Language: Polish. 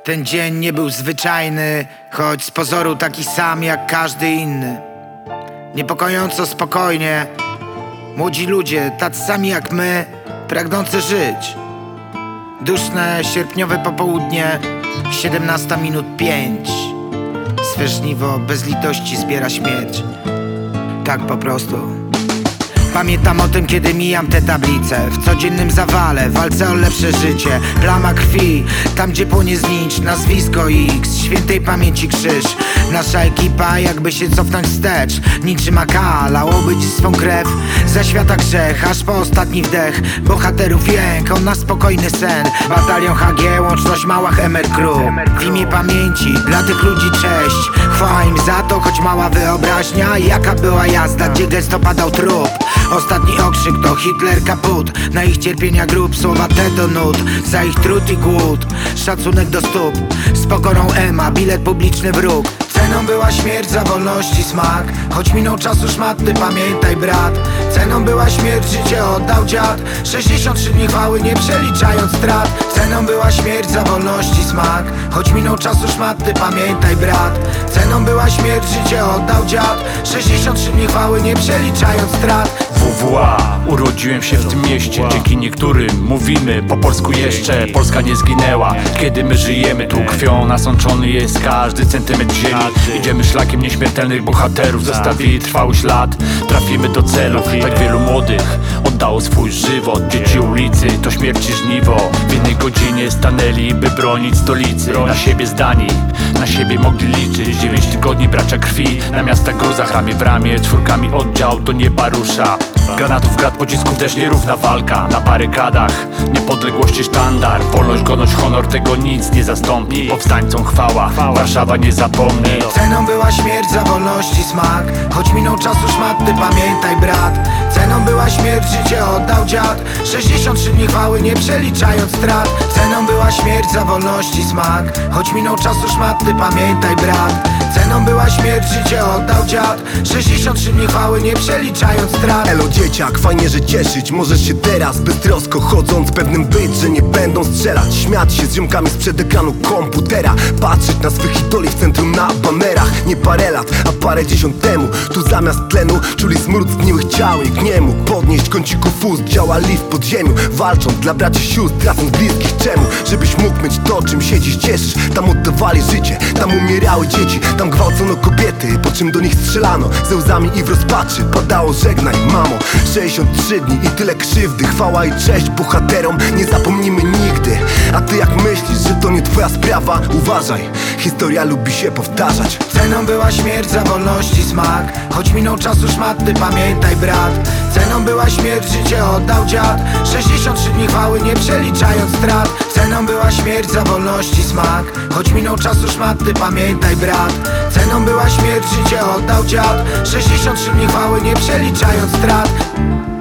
Ten dzień nie był zwyczajny, choć z pozoru taki sam jak każdy inny. Niepokojąco spokojnie, młodzi ludzie, tacy sami jak my, pragnący żyć. Duszne sierpniowe popołudnie, 17:05. Swe żniwo bez litości zbiera śmierć. Tak po prostu. Pamiętam o tym, kiedy mijam te tablice. W codziennym zawale, walce o lepsze życie. Plama krwi, tam gdzie płonie znicz. Nazwisko X, świętej pamięci krzyż. Nasza ekipa jakby się cofnąć wstecz. Niczym AK, lało ci swą krew. Za świata grzech, aż po ostatni wdech. Bohaterów jęk, on nasz spokojny sen. Batalion HG, łączność Małach MR Crew. W imię pamięci, dla tych ludzi cześć. Chwała im za to, choć mała wyobraźnia. Jaka była jazda, gdzie gęsto padał trup. Ostatni okrzyk to Hitler kaput. Na ich cierpienia grób, słowa te do nut. Za ich trud i głód, szacunek do stóp. Z pokorą Ema, bilet publiczny wróg. Ceną była śmierć za wolności smak. Choć minął czasu szmaty, pamiętaj brat. Ceną była śmierć, życie oddał dziad. 63 dni chwały, nie przeliczając strat. Ceną była śmierć za wolności smak. Choć minął czasu szmaty, pamiętaj brat. Ceną była śmierć, życie oddał dziad. 63 dni chwały, nie przeliczając strat. WWA, urodziłem się w tym mieście. Dzięki niektórym mówimy po polsku jeszcze. Polska nie zginęła, kiedy my żyjemy. Tu krwią nasączony jest każdy centymetr ziemi. Idziemy szlakiem nieśmiertelnych bohaterów. Zostawili trwały ślad, trafimy do celu. Tak wielu młodych oddało swój żywot. Dzieci ulicy to śmierci żniwo. W jednej godzinie stanęli, by bronić stolicy. Na siebie zdani, na siebie mogli liczyć. 9 tygodni bracia krwi, na miastach gruzach, ramię w ramię. Czwórkami oddział do nieba rusza. Granatów, grad, pocisków też nierówna walka. Na barykadach niepodległości sztandar. Wolność, godność, honor, tego nic nie zastąpi. Powstańcom chwała, Warszawa nie zapomni. Ceną była śmierć za wolności smak. Choć minął czasu szmaty, pamiętaj brat. Ceną była śmierć, życie oddał dziad. 63 dni chwały, nie przeliczając strat. Ceną była śmierć za wolności smak. Choć minął czasu szmaty, pamiętaj brat. Ceną była śmierć, życie oddał dziad. 63 dni chwały, nie przeliczając strat. Elo dzieciak, fajnie, że cieszyć możesz się teraz. Beztrosko chodząc, pewnym być, że nie będą strzelać. Śmiać się z ziomkami sprzed ekranu komputera. Patrzeć na swych idoli w centrum na banerach. Nie parę lat, a parę dziesiąt temu tu zamiast tlenu czuli smród zgniłych ciał. Nikt nie mógł podnieść kącików ust. Działali w podziemiu, walcząc dla braci sióstr, tracąc bliskich. Czemu? Żebyś mógł mieć to, czym się dziś cieszysz. Tam oddawali życie, tam umierały dzieci. Tam gwałcono kobiety, po czym do nich strzelano. Ze łzami i w rozpaczy padało żegnaj mamo. 63 dni i tyle krzywdy. Chwała i cześć bohaterom, nie zapomnimy nigdy. A ty jak myślisz, że to nie twoja sprawa? Uważaj, historia lubi się powtarzać. Ceną była śmierć za wolności smak. Choć minął czasu szmaty, pamiętaj brat. Ceną była śmierć, życie oddał dziad. 63 dni chwały, nie przeliczając strat. Ceną była śmierć za wolności smak. Choć minął czasu szmaty, pamiętaj brat. Ceną była śmierć, życie oddał dziad. 63 dni chwały, nie przeliczając strat.